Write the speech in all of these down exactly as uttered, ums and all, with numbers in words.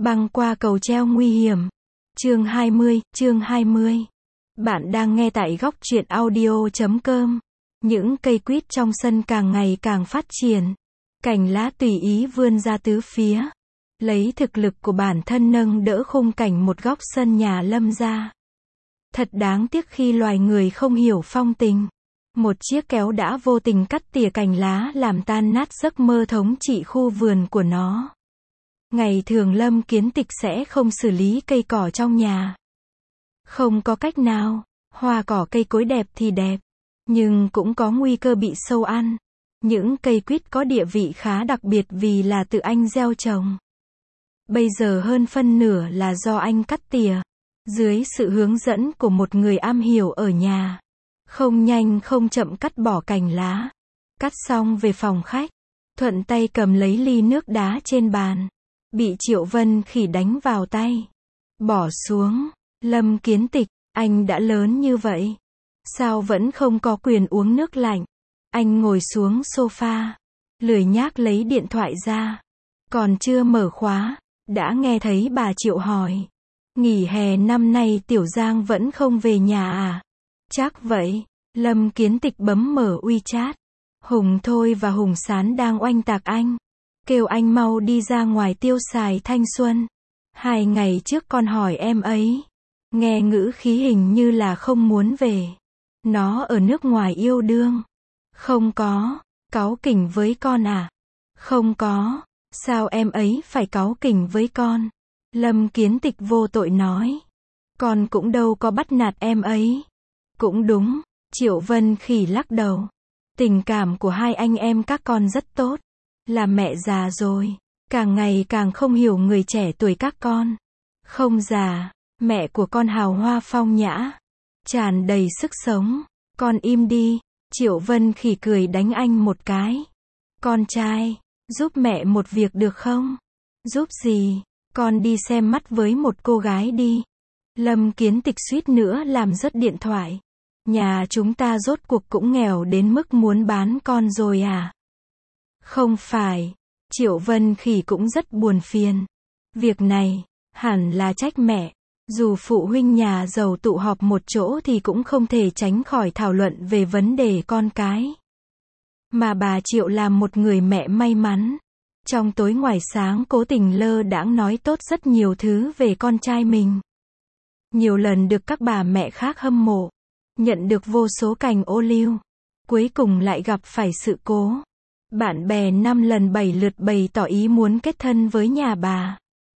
Băng qua cầu treo nguy hiểm. Chương hai mươi, chương hai mươi. Bạn đang nghe tại góc truyện audio chấm com. Những cây quýt trong sân càng ngày càng phát triển. Cành lá tùy ý vươn ra tứ phía. Lấy thực lực của bản thân nâng đỡ khung cảnh một góc sân nhà Lâm gia. Thật đáng tiếc khi loài người không hiểu phong tình. Một chiếc kéo đã vô tình cắt tỉa cành lá làm tan nát giấc mơ thống trị khu vườn của nó. Ngày thường Lâm Kiến Tịch sẽ không xử lý cây cỏ trong nhà. Không có cách nào, hoa cỏ cây cối đẹp thì đẹp, nhưng cũng có nguy cơ bị sâu ăn. Những cây quýt có địa vị khá đặc biệt vì là tự anh gieo trồng. Bây giờ hơn phân nửa là do anh cắt tỉa, dưới sự hướng dẫn của một người am hiểu ở nhà. Không nhanh không chậm cắt bỏ cành lá. Cắt xong về phòng khách, thuận tay cầm lấy ly nước đá trên bàn. Bị Triệu Vân Khỉ đánh vào tay. Bỏ xuống. Lâm Kiến Tịch, anh đã lớn như vậy, sao vẫn không có quyền uống nước lạnh? Anh ngồi xuống sofa, lười nhác lấy điện thoại ra. Còn chưa mở khóa, đã nghe thấy bà Triệu hỏi. Nghỉ hè năm nay Tiểu Giang vẫn không về nhà à? Chắc vậy. Lâm Kiến Tịch bấm mở WeChat. Hùng Thôi và Hùng Sán đang oanh tạc anh. Kêu anh mau đi ra ngoài tiêu xài thanh xuân. Hai ngày trước con hỏi em ấy. Nghe ngữ khí hình như là không muốn về. Nó ở nước ngoài yêu đương. Không có. Cáu kỉnh với con à? Không có. Sao em ấy phải cáu kỉnh với con? Lâm Kiến Tịch vô tội nói. Con cũng đâu có bắt nạt em ấy. Cũng đúng. Triệu Vân Khỉ lắc đầu. Tình cảm của hai anh em các con rất tốt. Là mẹ già rồi, càng ngày càng không hiểu người trẻ tuổi các con. Không già, mẹ của con hào hoa phong nhã, tràn đầy sức sống. Con im đi. Triệu Vân Khỉ cười đánh anh một cái. Con trai, giúp mẹ một việc được không? Giúp gì? Con đi xem mắt với một cô gái đi. Lâm Kiến Tịch suýt nữa làm rớt điện thoại. Nhà chúng ta rốt cuộc cũng nghèo đến mức muốn bán con rồi à? Không phải. Triệu Vân Khỉ cũng rất buồn phiền. Việc này, hẳn là trách mẹ. Dù phụ huynh nhà giàu tụ họp một chỗ thì cũng không thể tránh khỏi thảo luận về vấn đề con cái. Mà bà Triệu là một người mẹ may mắn. Trong tối ngoài sáng cố tình lơ đãng nói tốt rất nhiều thứ về con trai mình. Nhiều lần được các bà mẹ khác hâm mộ. Nhận được vô số cành ô liu. Cuối cùng lại gặp phải sự cố. Bạn bè năm lần bảy lượt bày tỏ ý muốn kết thân với nhà bà.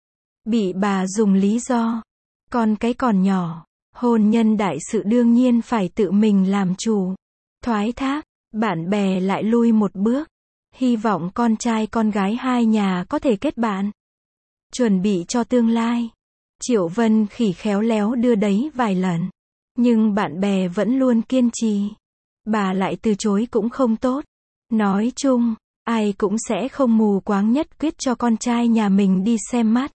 Bị bà dùng lý do. Con cái còn nhỏ. Hôn nhân đại sự đương nhiên phải tự mình làm chủ. Thoái thác. Bạn bè lại lui một bước. Hy vọng con trai con gái hai nhà có thể kết bạn. Chuẩn bị cho tương lai. Triệu Vân Khỉ khéo léo đưa đẩy vài lần. Nhưng bạn bè vẫn luôn kiên trì. Bà lại từ chối cũng không tốt. Nói chung, ai cũng sẽ không mù quáng nhất quyết cho con trai nhà mình đi xem mắt.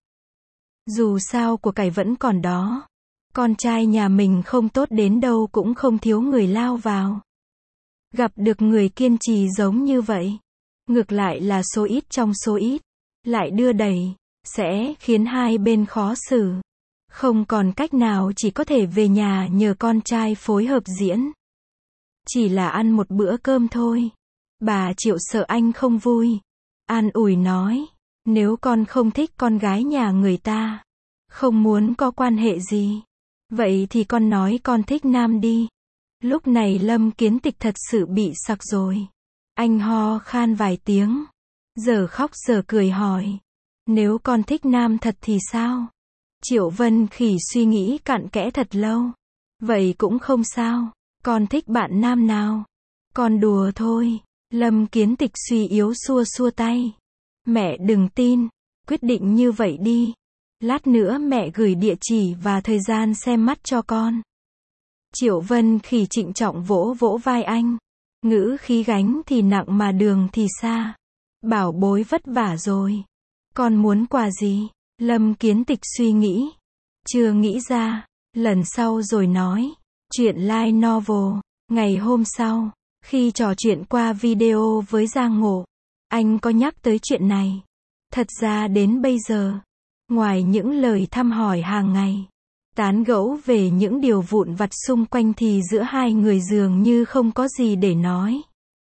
Dù sao của cải vẫn còn đó. Con trai nhà mình không tốt đến đâu cũng không thiếu người lao vào. Gặp được người kiên trì giống như vậy. Ngược lại là số ít trong số ít. Lại đưa đẩy. Sẽ khiến hai bên khó xử. Không còn cách nào chỉ có thể về nhà nhờ con trai phối hợp diễn. Chỉ là ăn một bữa cơm thôi. Bà Triệu sợ anh không vui. An ủi nói. Nếu con không thích con gái nhà người ta. Không muốn có quan hệ gì. Vậy thì con nói con thích nam đi. Lúc này Lâm Kiến Tịch thật sự bị sặc rồi. Anh ho khan vài tiếng. Giờ khóc giờ cười hỏi. Nếu con thích nam thật thì sao? Triệu Vân Khỉ suy nghĩ cặn kẽ thật lâu. Vậy cũng không sao. Con thích bạn nam nào? Con đùa thôi. Lâm Kiến Tịch suy yếu xua xua tay. Mẹ đừng tin. Quyết định như vậy đi. Lát nữa mẹ gửi địa chỉ và thời gian xem mắt cho con. Triệu Vân Khỉ trịnh trọng vỗ vỗ vai anh. Ngữ khí gánh thì nặng mà đường thì xa. Bảo bối vất vả rồi. Con muốn quà gì? Lâm Kiến Tịch suy nghĩ. Chưa nghĩ ra. Lần sau rồi nói. Chuyện light novel. Ngày hôm sau, khi trò chuyện qua video với Giang Ngộ, anh có nhắc tới chuyện này. Thật ra đến bây giờ, Ngoài những lời thăm hỏi hàng ngày, tán gẫu về những điều vụn vặt xung quanh thì giữa hai người dường như không có gì để nói.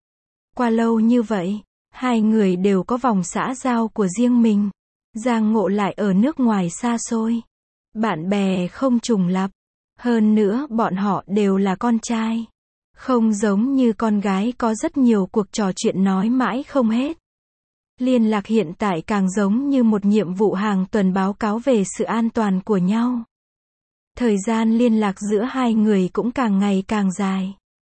Qua lâu như vậy, hai người đều có vòng xã giao của riêng mình. Giang Ngộ lại ở nước ngoài xa xôi. Bạn bè không trùng lặp. Hơn nữa bọn họ đều là con trai. Không giống như con gái có rất nhiều cuộc trò chuyện nói mãi không hết. Liên lạc hiện tại càng giống như một nhiệm vụ hàng tuần báo cáo về sự an toàn của nhau. Thời gian liên lạc giữa hai người cũng càng ngày càng dài.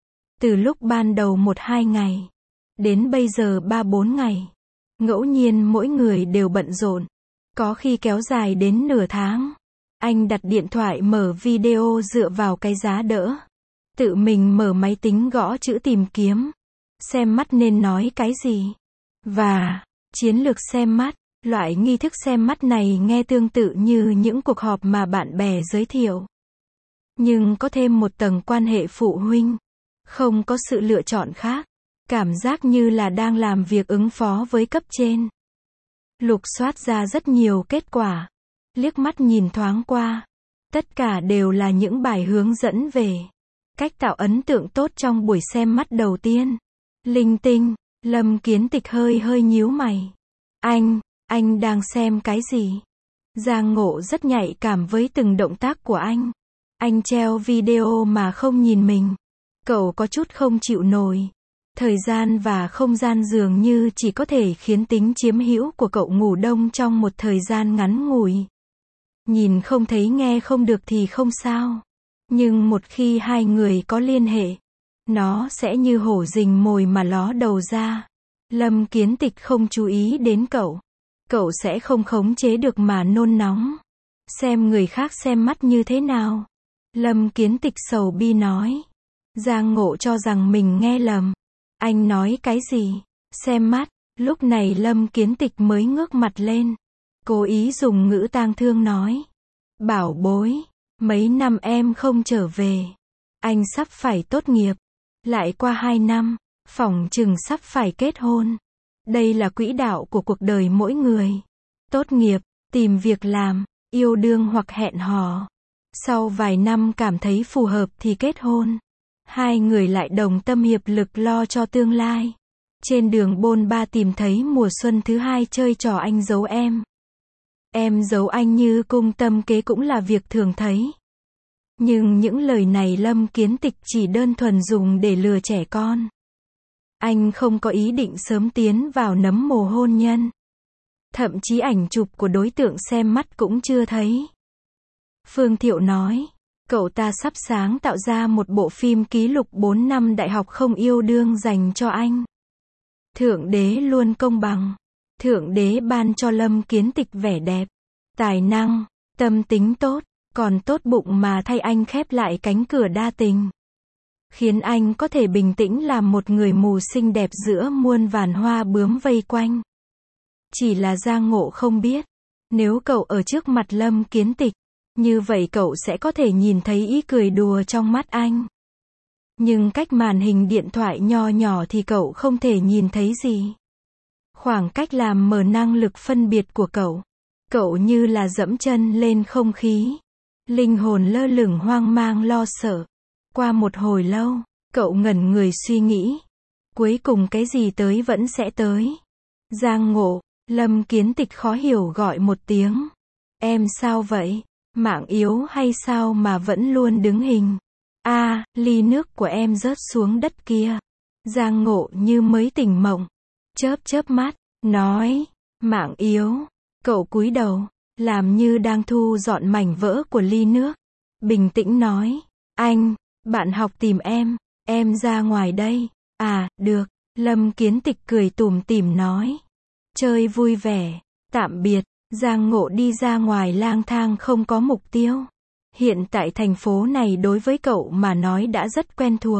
Từ lúc ban đầu một hai ngày, đến bây giờ ba bốn ngày. Ngẫu nhiên mỗi người đều bận rộn. Có khi kéo dài đến nửa tháng. Anh đặt điện thoại mở video dựa vào cái giá đỡ. Tự mình mở máy tính gõ chữ tìm kiếm. Xem mắt nên nói cái gì. Và, chiến lược xem mắt. Loại nghi thức xem mắt này nghe tương tự như những cuộc họp mà bạn bè giới thiệu. Nhưng có thêm một tầng quan hệ phụ huynh. Không có sự lựa chọn khác. Cảm giác như là đang làm việc ứng phó với cấp trên. Lục soát ra rất nhiều kết quả. Liếc mắt nhìn thoáng qua. Tất cả đều là những bài hướng dẫn về cách tạo ấn tượng tốt trong buổi xem mắt đầu tiên. Linh tinh, Lâm Kiến Tịch hơi hơi nhíu mày. Anh, anh đang xem cái gì? Giang Ngộ rất nhạy cảm với từng động tác của anh. Anh treo video mà không nhìn mình. Cậu có chút không chịu nổi. Thời gian và không gian dường như chỉ có thể khiến tính chiếm hữu của cậu ngủ đông trong một thời gian ngắn ngủi. Nhìn không thấy nghe không được thì không sao. Nhưng một khi hai người có liên hệ, nó sẽ như hổ rình mồi mà ló đầu ra. Lâm Kiến Tịch không chú ý đến cậu. Cậu sẽ không khống chế được mà nôn nóng. Xem người khác xem mắt như thế nào. Lâm Kiến Tịch sầu bi nói. Giang Ngộ cho rằng mình nghe lầm. Anh nói cái gì? Xem mắt. Lúc này Lâm Kiến Tịch mới ngước mặt lên. Cố ý dùng ngữ tang thương nói. Bảo bối, mấy năm em không trở về. Anh sắp phải tốt nghiệp. Lại qua hai năm, phỏng chừng sắp phải kết hôn. Đây là quỹ đạo của cuộc đời mỗi người. Tốt nghiệp, tìm việc làm, yêu đương hoặc hẹn hò. Sau vài năm cảm thấy phù hợp thì kết hôn. Hai người lại đồng tâm hiệp lực lo cho tương lai. Trên đường bôn ba tìm thấy mùa xuân thứ hai chơi trò anh giấu em. Em giấu anh như cung tâm kế cũng là việc thường thấy. Nhưng những lời này Lâm Kiến Tịch chỉ đơn thuần dùng để lừa trẻ con. Anh không có ý định sớm tiến vào nấm mồ hôn nhân. Thậm chí ảnh chụp của đối tượng xem mắt cũng chưa thấy. Phương Thiệu nói, cậu ta sắp sáng tạo ra một bộ phim ký lục bốn năm đại học không yêu đương dành cho anh. Thượng đế luôn công bằng. Thượng đế ban cho Lâm Kiến Tịch vẻ đẹp, tài năng, tâm tính tốt, còn tốt bụng mà thay anh khép lại cánh cửa đa tình. Khiến anh có thể bình tĩnh làm một người mù xinh đẹp giữa muôn vàn hoa bướm vây quanh. Chỉ là Giang Ngộ không biết, nếu cậu ở trước mặt Lâm Kiến Tịch, như vậy cậu sẽ có thể nhìn thấy ý cười đùa trong mắt anh. Nhưng cách màn hình điện thoại nho nhỏ thì cậu không thể nhìn thấy gì. Khoảng cách làm mờ năng lực phân biệt của cậu. Cậu như là dẫm chân lên không khí. Linh hồn lơ lửng hoang mang lo sợ. Qua một hồi lâu, cậu ngẩn người suy nghĩ. Cuối cùng cái gì tới vẫn sẽ tới. Giang Ngộ, Lâm Kiến Tịch khó hiểu gọi một tiếng. Em sao vậy? Mạng yếu hay sao mà vẫn luôn đứng hình? A, à, ly nước của em rớt xuống đất kia. Giang Ngộ như mới tỉnh mộng. Chớp chớp mắt, nói, mạng yếu. Cậu cúi đầu, làm như đang thu dọn mảnh vỡ của ly nước. Bình tĩnh nói, anh, bạn học tìm em, em ra ngoài đây. À, được, Lâm Kiến Tịch cười tủm tỉm nói. Chơi vui vẻ, tạm biệt. Giang Ngộ đi ra ngoài lang thang không có mục tiêu. Hiện tại thành phố này đối với cậu mà nói đã rất quen thuộc.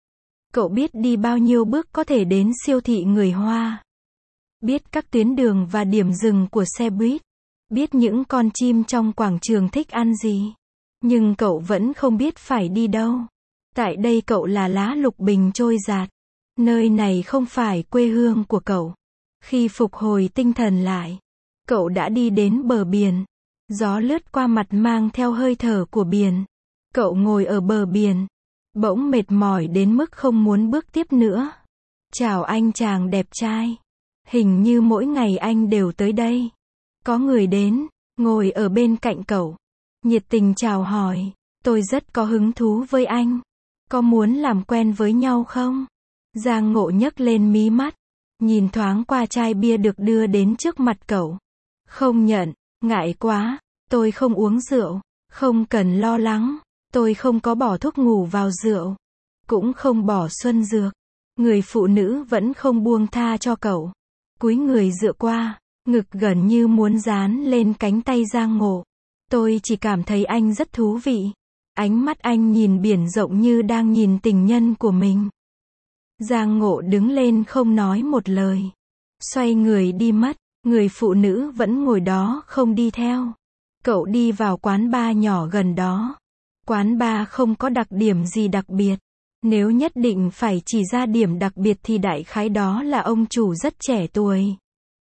Cậu biết đi bao nhiêu bước có thể đến siêu thị người Hoa. Biết các tuyến đường và điểm dừng của xe buýt. Biết những con chim trong quảng trường thích ăn gì. Nhưng cậu vẫn không biết phải đi đâu. Tại đây cậu là lá lục bình trôi dạt. Nơi này không phải quê hương của cậu. Khi phục hồi tinh thần lại, Cậu đã đi đến bờ biển. Gió lướt qua mặt mang theo hơi thở của biển. Cậu ngồi ở bờ biển. Bỗng mệt mỏi đến mức không muốn bước tiếp nữa. Chào anh chàng đẹp trai. Hình như mỗi ngày anh đều tới đây. Có người đến, ngồi ở bên cạnh cậu. Nhiệt tình chào hỏi. Tôi rất có hứng thú với anh. Có muốn làm quen với nhau không? Giang Ngộ nhấc lên mí mắt. Nhìn thoáng qua chai bia được đưa đến trước mặt cậu. Không nhận, ngại quá. Tôi không uống rượu. Không cần lo lắng. Tôi không có bỏ thuốc ngủ vào rượu. Cũng không bỏ xuân dược. Người phụ nữ vẫn không buông tha cho cậu. Cúi người dựa qua. Ngực gần như muốn dán lên cánh tay Giang Ngộ. Tôi chỉ cảm thấy anh rất thú vị. Ánh mắt anh nhìn biển rộng như đang nhìn tình nhân của mình. Giang Ngộ đứng lên không nói một lời. Xoay người đi mất. Người phụ nữ vẫn ngồi đó không đi theo. Cậu đi vào quán bar nhỏ gần đó. Quán bar không có đặc điểm gì đặc biệt. Nếu nhất định phải chỉ ra điểm đặc biệt thì đại khái đó là ông chủ rất trẻ tuổi.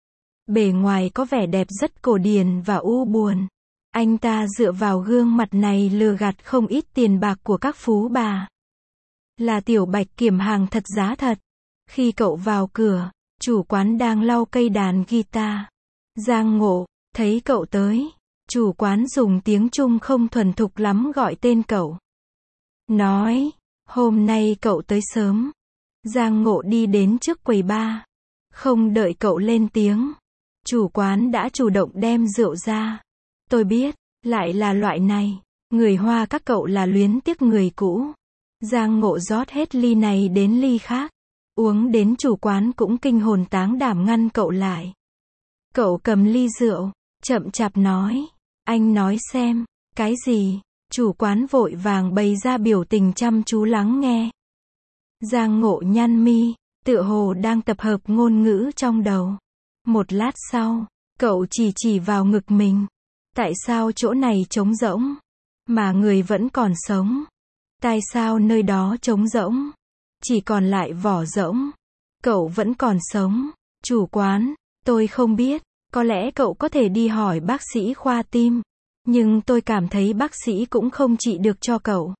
Bề ngoài có vẻ đẹp rất cổ điển và u buồn. Anh ta dựa vào gương mặt này lừa gạt không ít tiền bạc của các phú bà. Là Tiểu Bạch Kiểm hàng thật giá thật. Khi cậu vào cửa, chủ quán đang lau cây đàn guitar. Giang Ngộ thấy cậu tới. Chủ quán dùng tiếng Trung không thuần thục lắm gọi tên cậu. Nói, hôm nay cậu tới sớm. Giang Ngộ đi đến trước quầy bar. Không đợi cậu lên tiếng. Chủ quán đã chủ động đem rượu ra. Tôi biết, lại là loại này. Người Hoa các cậu là luyến tiếc người cũ. Giang Ngộ rót hết ly này đến ly khác. Uống đến chủ quán cũng kinh hồn táng đảm ngăn cậu lại. Cậu cầm ly rượu, chậm chạp nói. Anh nói xem, cái gì? Chủ quán vội vàng bày ra biểu tình chăm chú lắng nghe. Giang Ngộ nhăn mi, tựa hồ đang tập hợp ngôn ngữ trong đầu. Một lát sau, cậu chỉ chỉ vào ngực mình. Tại sao chỗ này trống rỗng? Mà người vẫn còn sống. Tại sao nơi đó trống rỗng? Chỉ còn lại vỏ rỗng. Cậu vẫn còn sống. Chủ quán, tôi không biết. Có lẽ cậu có thể đi hỏi bác sĩ khoa tim. Nhưng tôi cảm thấy bác sĩ cũng không trị được cho cậu.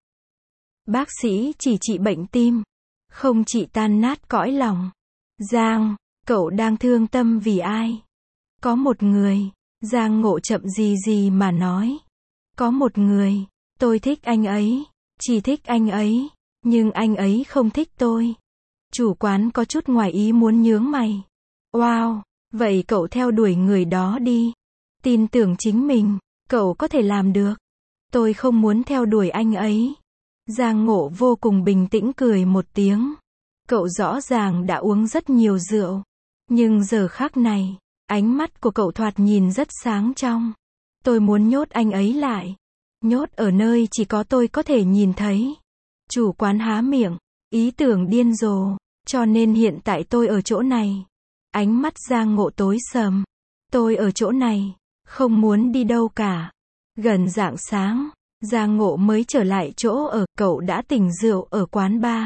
Bác sĩ chỉ trị bệnh tim. Không trị tan nát cõi lòng. Giang, cậu đang thương tâm vì ai? Có một người. Giang Ngộ chậm gì gì mà nói. Có một người. Tôi thích anh ấy. Chỉ thích anh ấy. Nhưng anh ấy không thích tôi. Chủ quán có chút ngoài ý muốn nhướng mày. Wow, vậy cậu theo đuổi người đó đi. Tin tưởng chính mình, cậu có thể làm được. Tôi không muốn theo đuổi anh ấy. Giang Ngộ vô cùng bình tĩnh cười một tiếng. Cậu rõ ràng đã uống rất nhiều rượu. Nhưng giờ khắc này, ánh mắt của cậu thoạt nhìn rất sáng trong. Tôi muốn nhốt anh ấy lại. Nhốt ở nơi chỉ có tôi có thể nhìn thấy. Chủ quán há miệng, ý tưởng điên rồ. Cho nên hiện tại tôi ở chỗ này. Ánh mắt Giang Ngộ tối sầm. Tôi ở chỗ này, không muốn đi đâu cả. Gần rạng sáng, Giang Ngộ mới trở lại chỗ ở. Cậu đã tỉnh rượu ở quán bar.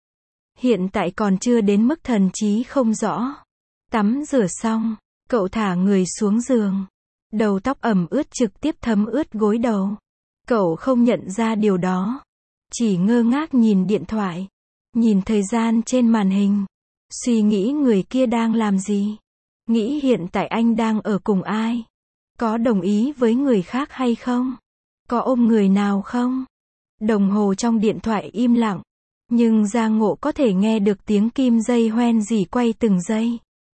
Hiện tại còn chưa đến mức thần trí không rõ. Tắm rửa xong, cậu thả người xuống giường. Đầu tóc ẩm ướt trực tiếp thấm ướt gối đầu. Cậu không nhận ra điều đó. Chỉ ngơ ngác nhìn điện thoại. Nhìn thời gian trên màn hình. Suy nghĩ người kia đang làm gì. Nghĩ hiện tại anh đang ở cùng ai. Có đồng ý với người khác hay không? Có ôm người nào không? Đồng hồ trong điện thoại im lặng. Nhưng Giang Ngộ có thể nghe được tiếng kim dây hoen rỉ quay từng giây.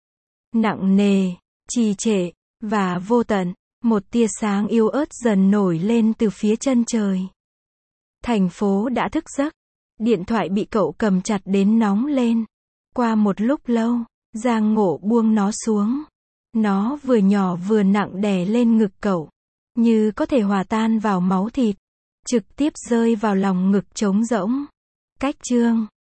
Nặng nề, trì trệ, và vô tận. Một tia sáng yếu ớt dần nổi lên từ phía chân trời. Thành phố đã thức giấc. Điện thoại bị cậu cầm chặt đến nóng lên. Qua một lúc lâu, Giang Ngộ buông nó xuống. Nó vừa nhỏ vừa nặng đè lên ngực cậu. Như có thể hòa tan vào máu thịt. Trực tiếp rơi vào lòng ngực trống rỗng. Cách chương